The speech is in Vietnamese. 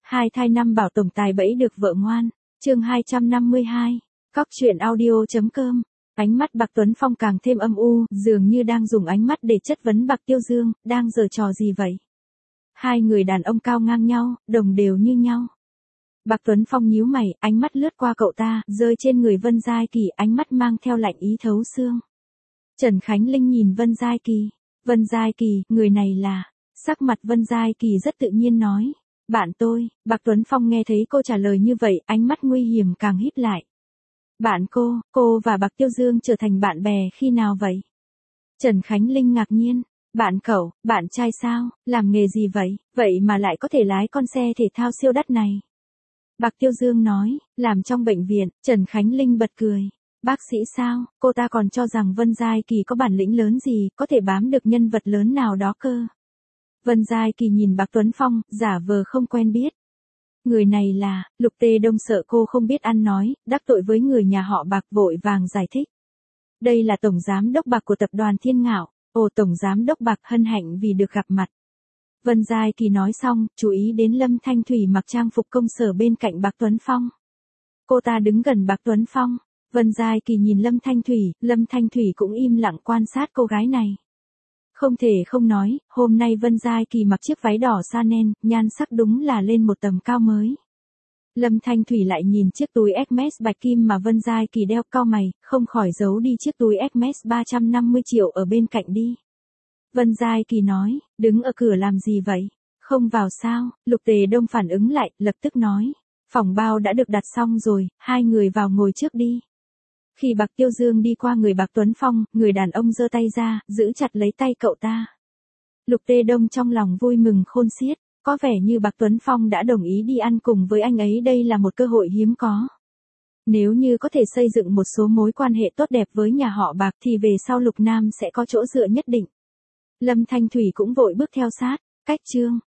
Hai thai năm bảo tổng tài bẫy được vợ ngoan. Chương 252. Cóc truyện audio.com. Ánh mắt Bạc Tuấn Phong càng thêm âm u, dường như đang dùng ánh mắt để chất vấn Bạc Tiêu Dương, đang giở trò gì vậy? Hai người đàn ông cao ngang nhau, đồng đều như nhau. Bạc Tuấn Phong nhíu mày, ánh mắt lướt qua cậu ta, rơi trên người Vân Giai Kỳ, ánh mắt mang theo lạnh ý thấu xương. Trần Khánh Linh nhìn Vân Giai Kỳ. Vân Giai Kỳ, người này là... Sắc mặt Vân Giai Kỳ rất tự nhiên nói. Bạn tôi. Bạc Tuấn Phong nghe thấy cô trả lời như vậy, ánh mắt nguy hiểm càng híp lại. Bạn cô và Bạc Tiêu Dương trở thành bạn bè khi nào vậy? Trần Khánh Linh ngạc nhiên. Bạn cậu, bạn trai sao, làm nghề gì vậy, vậy mà lại có thể lái con xe thể thao siêu đắt này? Bạc Tiêu Dương nói, làm trong bệnh viện. Trần Khánh Linh bật cười. Bác sĩ sao, cô ta còn cho rằng Vân Giai Kỳ có bản lĩnh lớn gì, có thể bám được nhân vật lớn nào đó cơ. Vân Giai Kỳ nhìn Bạc Tuấn Phong, giả vờ không quen biết. Người này là, Lục Tê Đông sợ cô không biết ăn nói, đắc tội với người nhà họ Bạc vội vàng giải thích. Đây là Tổng Giám Đốc Bạc của tập đoàn Thiên Ngạo. Ồ, Tổng Giám Đốc Bạc hân hạnh vì được gặp mặt. Vân Giai Kỳ nói xong, chú ý đến Lâm Thanh Thủy mặc trang phục công sở bên cạnh Bạc Tuấn Phong. Cô ta đứng gần Bạc Tuấn Phong. Vân Giai Kỳ nhìn Lâm Thanh Thủy cũng im lặng quan sát cô gái này. Không thể không nói, hôm nay Vân Giai Kỳ mặc chiếc váy đỏ Chanel, nhan sắc đúng là lên một tầm cao mới. Lâm Thanh Thủy lại nhìn chiếc túi Hermes bạch kim mà Vân Giai Kỳ đeo, cau mày, không khỏi giấu đi chiếc túi Hermes 350 triệu ở bên cạnh đi. Vân Giai Kỳ nói, đứng ở cửa làm gì vậy? Không vào sao? Lục Tề Đông phản ứng lại, lập tức nói. Phòng bao đã được đặt xong rồi, hai người vào ngồi trước đi. Khi Bạc Tiêu Dương đi qua người Bạc Tuấn Phong, người đàn ông giơ tay ra, giữ chặt lấy tay cậu ta. Lục Tê Đông trong lòng vui mừng khôn xiết, có vẻ như Bạc Tuấn Phong đã đồng ý đi ăn cùng với anh ấy, đây là một cơ hội hiếm có. Nếu như có thể xây dựng một số mối quan hệ tốt đẹp với nhà họ Bạc thì về sau Lục Nam sẽ có chỗ dựa nhất định. Lâm Thanh Thủy cũng vội bước theo sát, cách chương.